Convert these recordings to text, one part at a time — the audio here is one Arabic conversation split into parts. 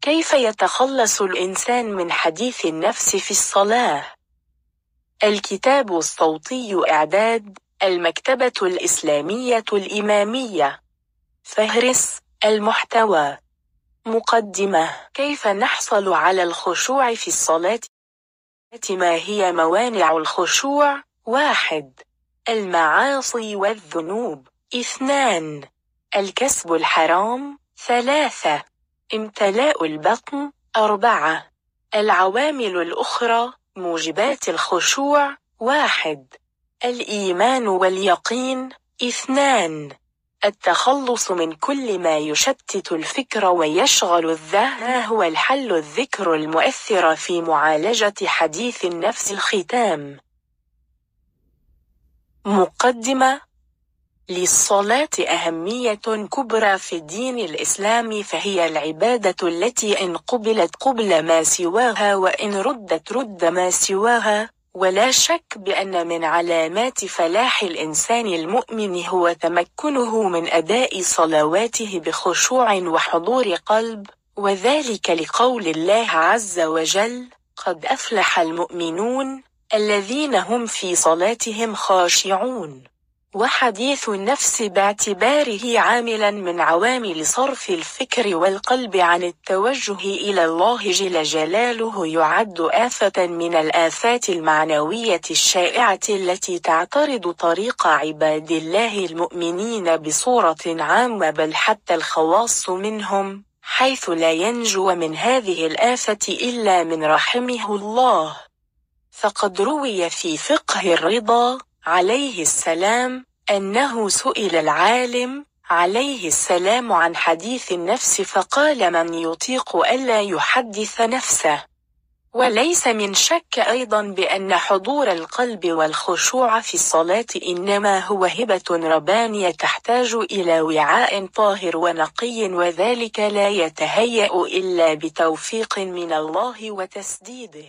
كيف يتخلص الإنسان من حديث النفس في الصلاة؟ الكتاب الصوتي إعداد المكتبة الإسلامية الإمامية. فهرس المحتوى. مقدمة. كيف نحصل على الخشوع في الصلاة؟ ما هي موانع الخشوع؟ 1. المعاصي والذنوب. 2. الكسب الحرام. 3. امتلاء البطن. 4. العوامل الأخرى موجبات الخشوع. 1. الإيمان واليقين. 2. التخلص من كل ما يشتت الفكر ويشغل الذهن هو الحل الذكر المؤثر في معالجة حديث النفس. الختام. مقدمة. للصلاة أهمية كبرى في الدين الإسلامي، فهي العبادة التي إن قبلت قبل ما سواها وإن ردت رد ما سواها، ولا شك بأن من علامات فلاح الإنسان المؤمن هو تمكنه من أداء صلواته بخشوع وحضور قلب، وذلك لقول الله عز وجل: قد أفلح المؤمنون الذين هم في صلاتهم خاشعون. وحديث النفس باعتباره عاملا من عوامل صرف الفكر والقلب عن التوجه إلى الله جل جلاله يعد آفة من الآفات المعنوية الشائعة التي تعترض طريق عباد الله المؤمنين بصورة عامة، بل حتى الخواص منهم، حيث لا ينجو من هذه الآفة إلا من رحمه الله. فقد روي في فقه الرضا عليه السلام أنه سئل العالم عليه السلام عن حديث النفس فقال: من يطيق ألا يحدث نفسه. وليس من شك أيضا بأن حضور القلب والخشوع في الصلاة إنما هو هبة ربانية تحتاج إلى وعاء طاهر ونقي، وذلك لا يتهيأ إلا بتوفيق من الله وتسديده.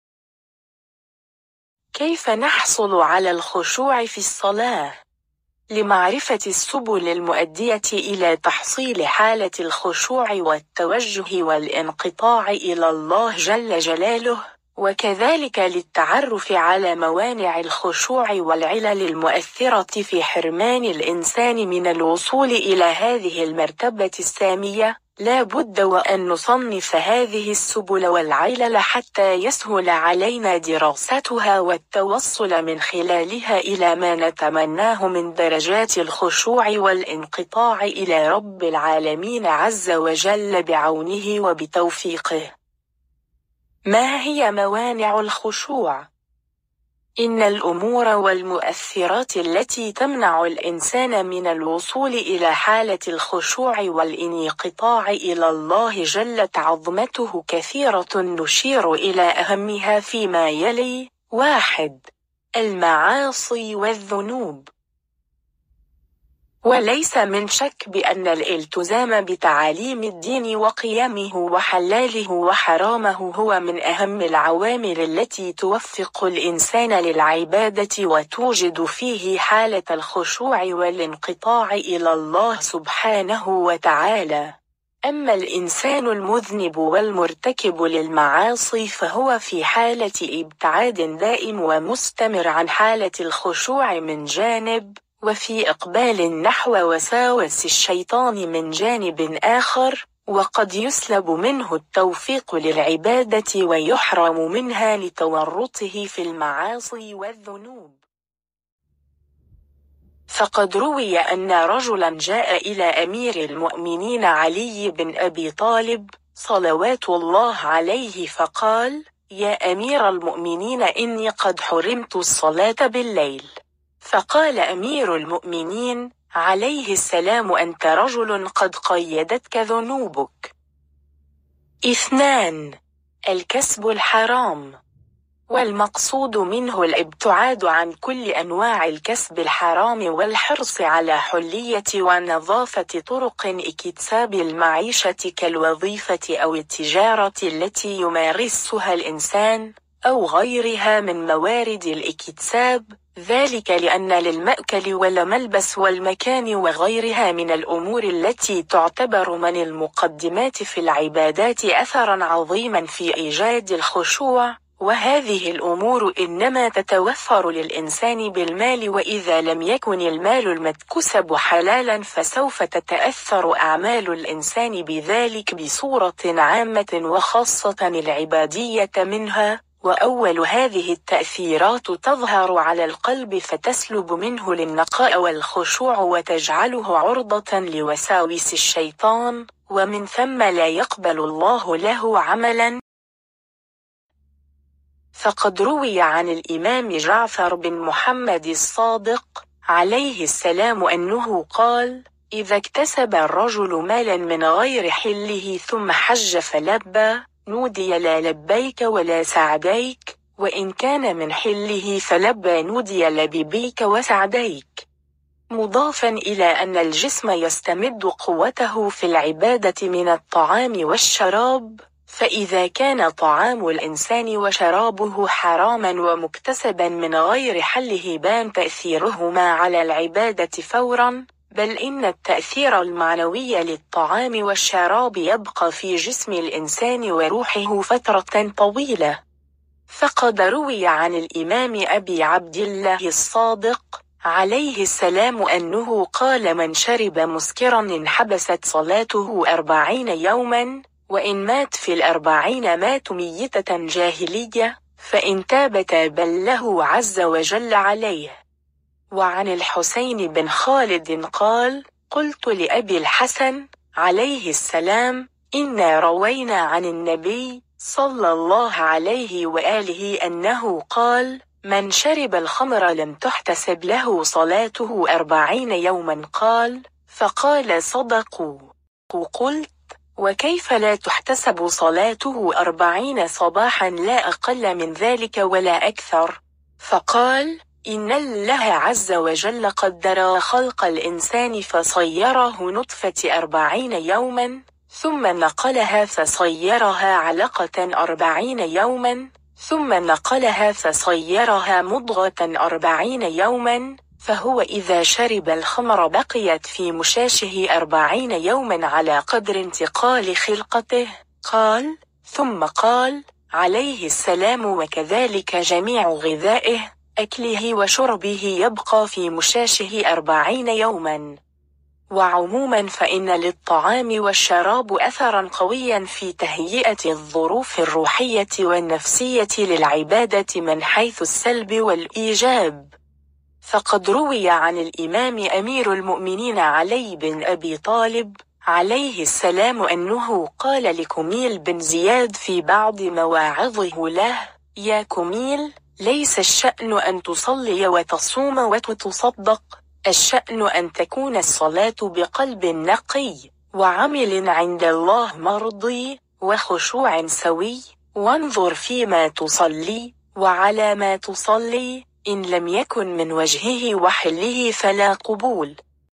كيف نحصل على الخشوع في الصلاة؟ لمعرفة السبل المؤدية إلى تحصيل حالة الخشوع والتوجه والانقطاع إلى الله جل جلاله، وكذلك للتعرف على موانع الخشوع والعلل المؤثرة في حرمان الإنسان من الوصول إلى هذه المرتبة السامية، لا بد وأن نصنف هذه السبل والعلل حتى يسهل علينا دراستها والتوصل من خلالها إلى ما نتمناه من درجات الخشوع والانقطاع إلى رب العالمين عز وجل بعونه وبتوفيقه. ما هي موانع الخشوع؟ إن الأمور والمؤثرات التي تمنع الإنسان من الوصول إلى حالة الخشوع والانقطاع إلى الله جلت عظمته كثيرة، نشير إلى أهمها فيما يلي. 1. المعاصي والذنوب. وليس من شك بأن الالتزام بتعاليم الدين وقيمه وحلاله وحرامه هو من أهم العوامل التي توفق الإنسان للعبادة وتوجد فيه حالة الخشوع والانقطاع إلى الله سبحانه وتعالى. أما الإنسان المذنب والمرتكب للمعاصي فهو في حالة ابتعاد دائم ومستمر عن حالة الخشوع من جانب، وفي إقبال نحو وساوس الشيطان من جانب آخر، وقد يسلب منه التوفيق للعبادة ويحرم منها لتورطه في المعاصي والذنوب. فقد روي أن رجلا جاء إلى أمير المؤمنين علي بن أبي طالب صلوات الله عليه فقال: يا أمير المؤمنين، إني قد حرمت الصلاة بالليل. فقال أمير المؤمنين عليه السلام: أنت رجل قد قيدتك ذنوبك. 2. الكسب الحرام. والمقصود منه الابتعاد عن كل أنواع الكسب الحرام والحرص على حلية ونظافة طرق اكتساب المعيشة كالوظيفة أو التجارة التي يمارسها الإنسان، أو غيرها من موارد الاكتساب، ذلك لأن للمأكل والملبس والمكان وغيرها من الأمور التي تعتبر من المقدمات في العبادات أثرًا عظيمًا في إيجاد الخشوع، وهذه الأمور إنما تتوفر للإنسان بالمال، وإذا لم يكن المال المكتسب حلالًا فسوف تتأثر أعمال الإنسان بذلك بصورة عامة وخاصة العبادية منها، وأول هذه التأثيرات تظهر على القلب فتسلب منه للنقاء والخشوع وتجعله عرضة لوساوس الشيطان، ومن ثم لا يقبل الله له عملاً. فقد روي عن الإمام جعفر بن محمد الصادق عليه السلام أنه قال: إذا اكتسب الرجل مالا من غير حله ثم حج فلبى، نودي لا لبيك ولا سعديك، وإن كان من حله فلبى نودي لبيك وسعديك. مضافا إلى أن الجسم يستمد قوته في العبادة من الطعام والشراب، فإذا كان طعام الإنسان وشرابه حراما ومكتسبا من غير حله بان تأثيرهما على العبادة فورا، بل إن التأثير المعنوي للطعام والشراب يبقى في جسم الإنسان وروحه فترة طويلة. فقد روي عن الإمام أبي عبد الله الصادق عليه السلام أنه قال: من شرب مسكرا انحبست صلاته 40 يوما، وإن مات في 40 مات ميتة جاهلية، فإن تاب تاب الله عز وجل عليه. وعن الحسين بن خالد قال: قلت لأبي الحسن عليه السلام: إنا روينا عن النبي صلى الله عليه وآله أنه قال: من شرب الخمر لم تحتسب له صلاته 40 يوما. فقال: صدقوا. قلت: وكيف لا تحتسب صلاته 40 صباحا لا أقل من ذلك ولا أكثر؟ فقال: إن الله عز وجل قدر خلق الإنسان فصيره نطفة 40 يوما، ثم نقلها فصيرها علقة 40 يوما، ثم نقلها فصيرها مضغة 40 يوما، فهو إذا شرب الخمر بقيت في مشاشه 40 يوما على قدر انتقال خلقته. قال: ثم قال عليه السلام: وكذلك جميع غذائه، أكله وشربه يبقى في مشاشه 40 يوما. وعموما فإن للطعام والشراب أثرا قويا في تهيئة الظروف الروحية والنفسية للعبادة من حيث السلب والإيجاب. فقد روي عن الإمام أمير المؤمنين علي بن أبي طالب عليه السلام أنه قال لكميل بن زياد في بعض مواعظه له: يا كميل، ليس الشأن أن تصلي وتصوم وتصدق، الشأن أن تكون الصلاة بقلب نقي، وعمل عند الله مرضي، وخشوع سوي، وانظر فيما تصلي وعلى ما تصلي، إن لم يكن من وجهه وحله فلا قبول.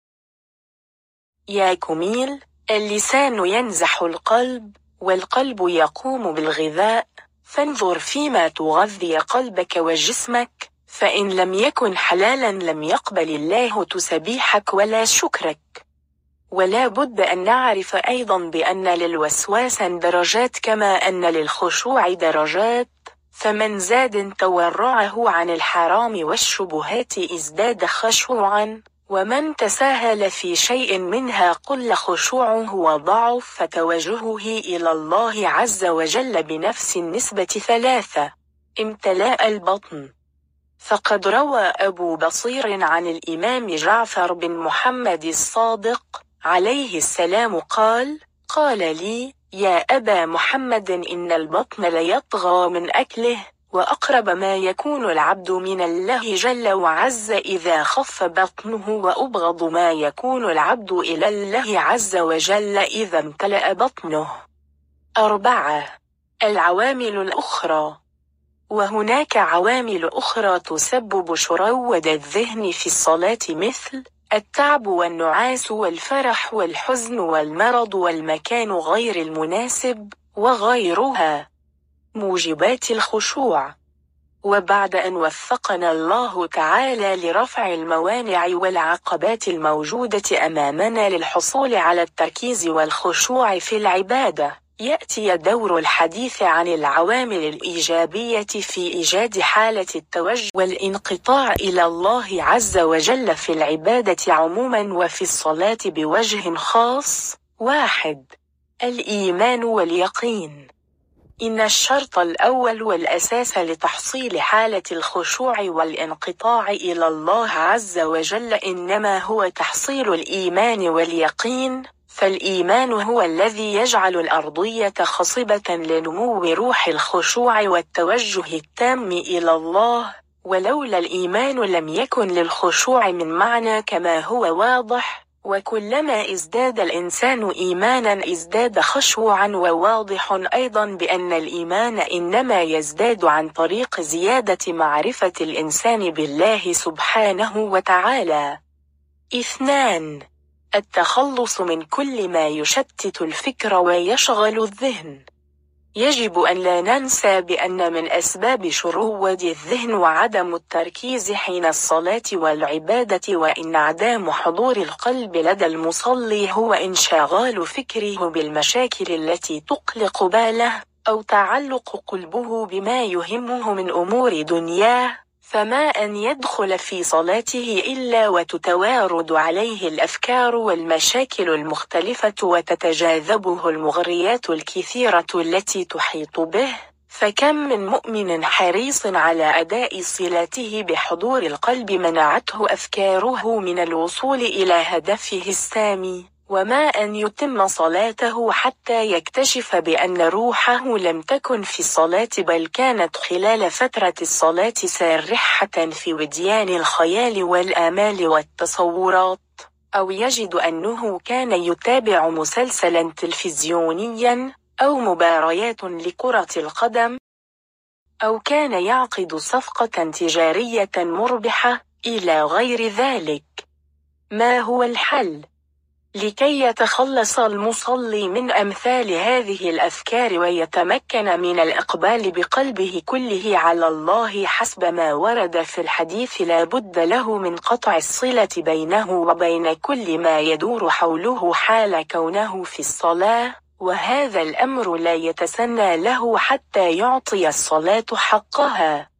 يا كميل، اللسان ينزح القلب، والقلب يقوم بالغذاء، فانظر فيما تغذي قلبك وجسمك، فإن لم يكن حلالا لم يقبل الله تسبيحك ولا شكرك. ولا بد أن نعرف أيضا بأن للوسواس درجات كما أن للخشوع درجات، فمن زاد تورعه عن الحرام والشبهات ازداد خشوعا، ومن تساهل في شيء منها قل خشوعه وضعف فتوجهه إلى الله عز وجل بنفس النسبة 3. امتلاء البطن. فقد روى أبو بصير عن الإمام جعفر بن محمد الصادق عليه السلام قال: قال لي: يا أبا محمد، إن البطن ليطغى من أكله، وأقرب ما يكون العبد من الله جل وعز إذا خف بطنه، وأبغض ما يكون العبد إلى الله عز وجل إذا امتلأ بطنه. 4. العوامل الأخرى. وهناك عوامل أخرى تسبب شرود الذهن في الصلاة، مثل التعب والنعاس والفرح والحزن والمرض والمكان غير المناسب وغيرها. موجبات الخشوع. وبعد أن وفقنا الله تعالى لرفع الموانع والعقبات الموجودة أمامنا للحصول على التركيز والخشوع في العبادة، يأتي دور الحديث عن العوامل الإيجابية في إيجاد حالة التوجه والانقطاع إلى الله عز وجل في العبادة عموما وفي الصلاة بوجه خاص. 1. الإيمان واليقين. إن الشرط الأول والأساس لتحصيل حالة الخشوع والانقطاع إلى الله عز وجل إنما هو تحصيل الإيمان واليقين، فالإيمان هو الذي يجعل الأرضية خصبة لنمو روح الخشوع والتوجه التام إلى الله، ولولا الإيمان لم يكن للخشوع من معنى كما هو واضح، وكلما ازداد الإنسان إيمانا ازداد خشوعا، وواضح أيضا بأن الإيمان إنما يزداد عن طريق زيادة معرفة الإنسان بالله سبحانه وتعالى. 2. التخلص من كل ما يشتت الفكر ويشغل الذهن. يجب أن لا ننسى بأن من أسباب شرود الذهن وعدم التركيز حين الصلاة والعبادة وانعدام حضور القلب لدى المصلي هو انشغال فكره بالمشاكل التي تقلق باله، أو تعلق قلبه بما يهمه من أمور دنياه، فما أن يدخل في صلاته إلا وتتوارد عليه الأفكار والمشاكل المختلفة وتتجاذبه المغريات الكثيرة التي تحيط به، فكم من مؤمن حريص على أداء صلاته بحضور القلب منعته أفكاره من الوصول إلى هدفه السامي، وما أن يتم صلاته حتى يكتشف بأن روحه لم تكن في الصلاة بل كانت خلال فترة الصلاة سارحة في وديان الخيال والآمال والتصورات، أو يجد أنه كان يتابع مسلسلا تلفزيونيا أو مباريات لكرة القدم، أو كان يعقد صفقة تجارية مربحة إلى غير ذلك. ما هو الحل؟ لكي يتخلص المصلي من أمثال هذه الأفكار ويتمكن من الإقبال بقلبه كله على الله حسب ما ورد في الحديث، لا بد له من قطع الصلة بينه وبين كل ما يدور حوله حال كونه في الصلاة، وهذا الأمر لا يتسنى له حتى يعطي الصلاة حقها.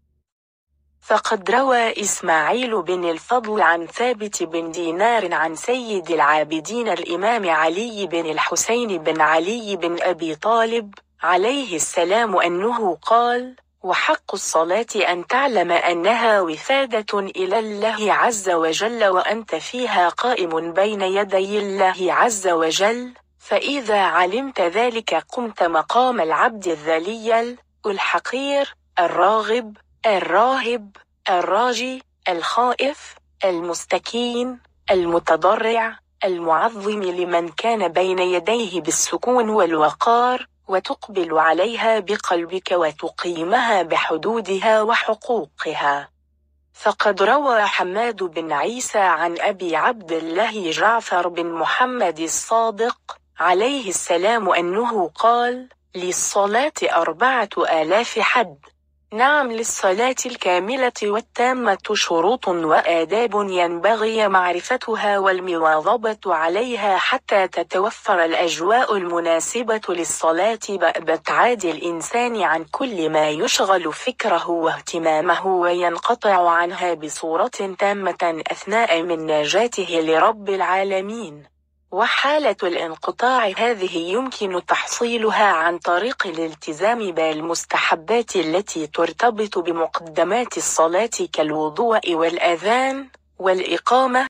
فقد روى إسماعيل بن الفضل عن ثابت بن دينار عن سيد العابدين الإمام علي بن الحسين بن علي بن أبي طالب عليه السلام أنه قال: وحق الصلاة أن تعلم أنها وفادة إلى الله عز وجل وأنت فيها قائم بين يدي الله عز وجل، فإذا علمت ذلك قمت مقام العبد الذليل الحقير الراغب الراهب الراجي الخائف المستكين المتضرع المعظم لمن كان بين يديه بالسكون والوقار، وتقبل عليها بقلبك وتقيمها بحدودها وحقوقها. فقد روى حماد بن عيسى عن أبي عبد الله جعفر بن محمد الصادق عليه السلام أنه قال: للصلاة 4000 حد. نعم، للصلاة الكاملة والتامة شروط وآداب ينبغي معرفتها والمواظبة عليها حتى تتوفر الأجواء المناسبة للصلاة بابتعاد الإنسان عن كل ما يشغل فكره واهتمامه وينقطع عنها بصورة تامة أثناء من نجاته لرب العالمين. وحالة الانقطاع هذه يمكن تحصيلها عن طريق الالتزام بالمستحبات التي ترتبط بمقدمات الصلاة كالوضوء والأذان والإقامة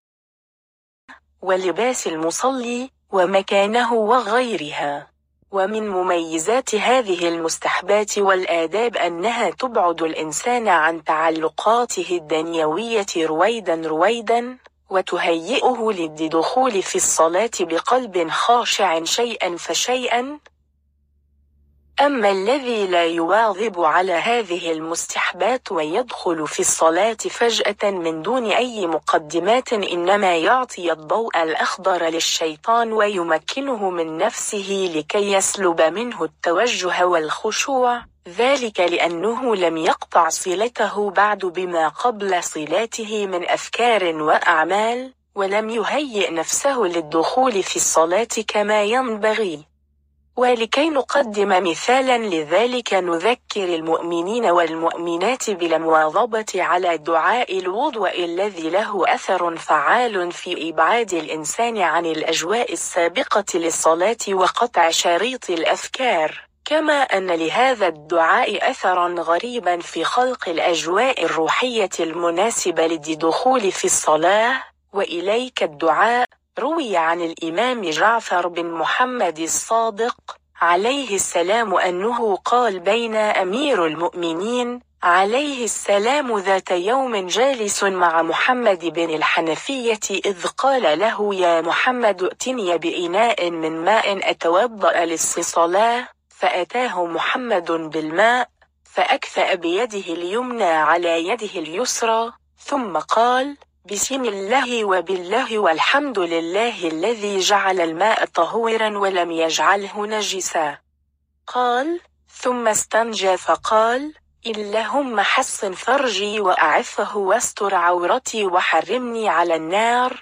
ولباس المصلي ومكانه وغيرها. ومن مميزات هذه المستحبات والآداب أنها تبعد الإنسان عن تعلقاته الدنيوية رويدا وتهيئه للدخول في الصلاة بقلب خاشع شيئا فشيئا. أما الذي لا يواظب على هذه المستحبات ويدخل في الصلاة فجأة من دون أي مقدمات إنما يعطي الضوء الأخضر للشيطان ويمكنه من نفسه لكي يسلب منه التوجه والخشوع، ذلك لأنه لم يقطع صلته بعد بما قبل صلاته من أفكار وأعمال، ولم يهيئ نفسه للدخول في الصلاة كما ينبغي. ولكي نقدم مثالا لذلك نذكر المؤمنين والمؤمنات بالمواظبة على دعاء الوضوء الذي له أثر فعال في إبعاد الإنسان عن الأجواء السابقة للصلاة وقطع شريط الأفكار، كما أن لهذا الدعاء أثرا غريبا في خلق الأجواء الروحية المناسبة للدخول في الصلاة. وإليك الدعاء. روي عن الإمام جعفر بن محمد الصادق عليه السلام أنه قال بين أمير المؤمنين عليه السلام ذات يوم جالس مع محمد بن الحنفية إذ قال له: يا محمد ائتني بإناء من ماء أتوضأ للصلاة، فأتاه محمد بالماء فأكفأ بيده اليمنى على يده اليسرى، ثم قال: بسم الله وبالله والحمد لله الذي جعل الماء طهورا ولم يجعله نجسا. قال: ثم استنجى فقال: اللهم حصن فرجي وأعفه واستر عورتي وحرمني على النار.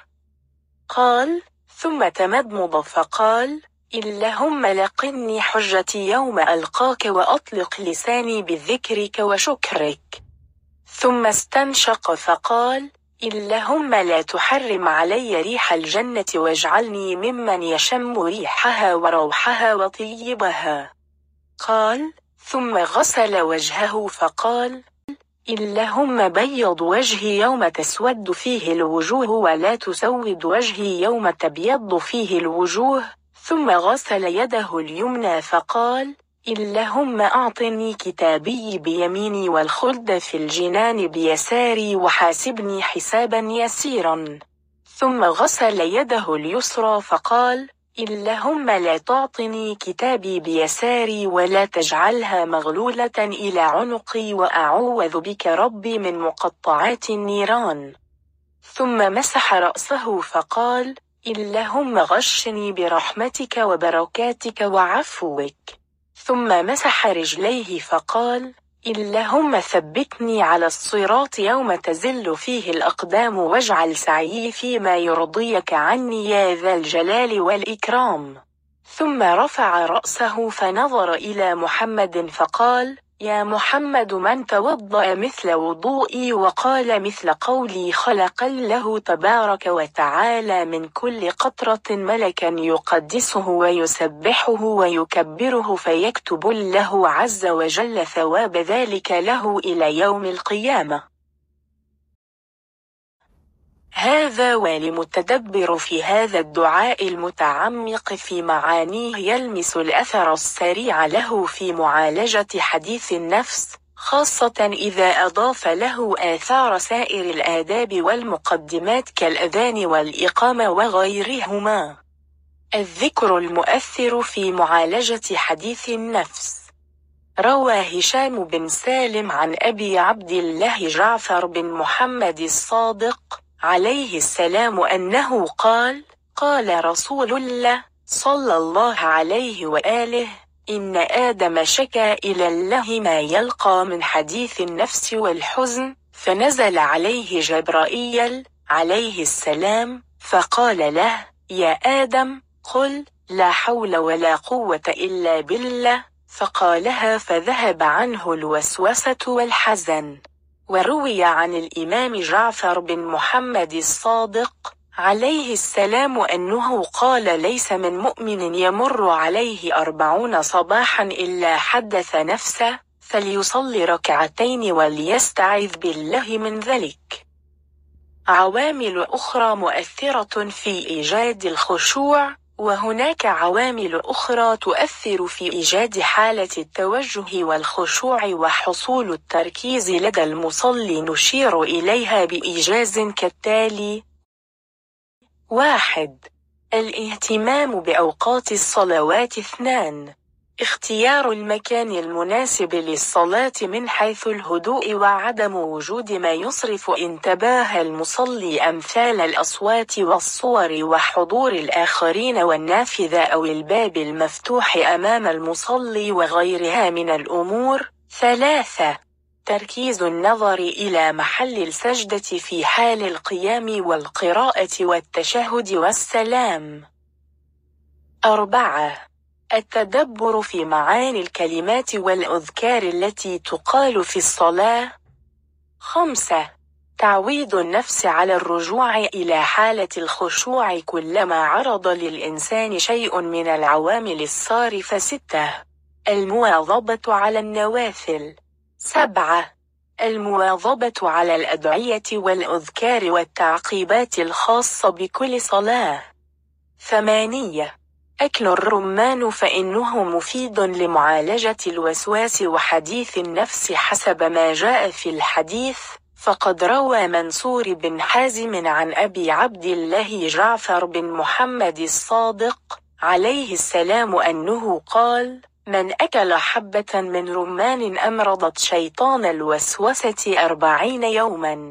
قال: ثم تمضمض فقال: اللهم لقني حجتي يوم ألقاك وأطلق لساني بذكرك وشكرك. ثم استنشق فقال: اللهم لا تحرم علي ريح الجنة واجعلني ممن يشم ريحها وروحها وطيبها. قال: ثم غسل وجهه فقال: اللهم بيض وجهي يوم تسود فيه الوجوه ولا تسود وجهي يوم تبيض فيه الوجوه. ثم غسل يده اليمنى فقال: اللهم أعطني كتابي بيميني والخلد في الجنان بيساري وحاسبني حسابا يسيرا. ثم غسل يده اليسرى فقال: اللهم لا تعطني كتابي بيساري ولا تجعلها مغلولة إلى عنقي وأعوذ بك ربي من مقطعات النيران. ثم مسح رأسه فقال: اللهم غشني برحمتك وبركاتك وعفوك. ثم مسح رجليه فقال: اللهم ثبتني على الصراط يوم تزل فيه الأقدام واجعل سعيي فيما يرضيك عني يا ذا الجلال والإكرام. ثم رفع رأسه فنظر إلى محمد فقال: يا محمد من توضأ مثل وضوئي وقال مثل قولي خلق الله تبارك وتعالى من كل قطرة ملكا يقدسه ويسبحه ويكبره فيكتب له عز وجل ثواب ذلك له إلى يوم القيامة. هذا والمتدبر في هذا الدعاء المتعمق في معانيه يلمس الأثر السريع له في معالجة حديث النفس، خاصة إذا أضاف له آثار سائر الآداب والمقدمات كالأذان والإقامة وغيرهما. الذكر المؤثر في معالجة حديث النفس. روى هشام بن سالم عن أبي عبد الله جعفر بن محمد الصادق عليه السلام أنه قال: قال رسول الله صلى الله عليه وآله: إن آدم شكا إلى الله ما يلقى من حديث النفس والحزن، فنزل عليه جبرائيل عليه السلام فقال له: يا آدم قل لا حول ولا قوة إلا بالله، فقالها فذهب عنه الوسوسة والحزن. وروي عن الإمام جعفر بن محمد الصادق عليه السلام أنه قال: ليس من مؤمن يمر عليه 40 صباحا إلا حدث نفسه، فليصلي ركعتين وليستعذ بالله من ذلك. عوامل أخرى مؤثرة في إيجاد الخشوع. وهناك عوامل أخرى تؤثر في إيجاد حالة التوجه والخشوع وحصول التركيز لدى المصلي نشير إليها بإيجاز كالتالي: 1. الاهتمام بأوقات الصلوات. 2. اختيار المكان المناسب للصلاة من حيث الهدوء وعدم وجود ما يصرف انتباه المصلي أمثال الأصوات والصور وحضور الآخرين والنافذة أو الباب المفتوح أمام المصلي وغيرها من الأمور. 3. تركيز النظر إلى محل السجدة في حال القيام والقراءة والتشهد والسلام. 4. التدبر في معاني الكلمات والأذكار التي تقال في الصلاة. 5. تعويد النفس على الرجوع إلى حالة الخشوع كلما عرض للإنسان شيء من العوامل الصارفة. 6. المواظبة على النوافل. 7. المواظبة على الأدعية والأذكار والتعقيبات الخاصة بكل صلاة. 8. أكل الرمان فإنه مفيد لمعالجة الوسواس وحديث النفس حسب ما جاء في الحديث، فقد روى منصور بن حازم عن أبي عبد الله جعفر بن محمد الصادق عليه السلام أنه قال: من أكل حبة من رمان أمرضت شيطان الوسوسة 40 يوما.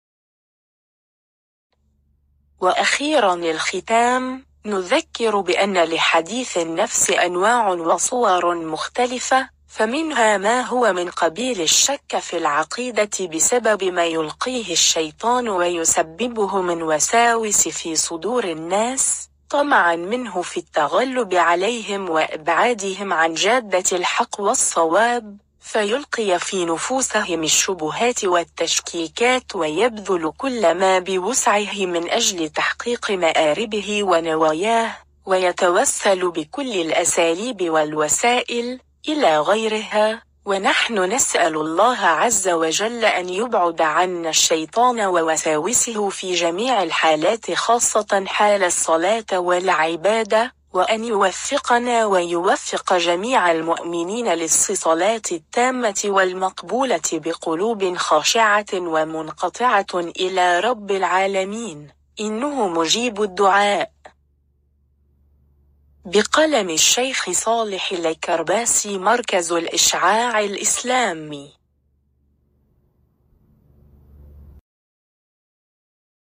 وأخيرا الختام، نذكر بأن لحديث النفس أنواع وصور مختلفة، فمنها ما هو من قبيل الشك في العقيدة بسبب ما يلقيه الشيطان ويسببه من وساوس في صدور الناس، طمعا منه في التغلب عليهم وإبعادهم عن جادة الحق والصواب، فيلقي في نفوسهم الشبهات والتشكيكات ويبذل كل ما بوسعه من أجل تحقيق مآربه ونواياه، ويتوسل بكل الأساليب والوسائل إلى غيرها. ونحن نسأل الله عز وجل أن يبعد عنا الشيطان ووساوسه في جميع الحالات خاصة حال الصلاة والعبادة، وأن يوفقنا ويوفق جميع المؤمنين للصلاة التامة والمقبولة بقلوب خاشعة ومنقطعة إلى رب العالمين، إنه مجيب الدعاء. بقلم الشيخ صالح الكرباسي، مركز الإشعاع الإسلامي.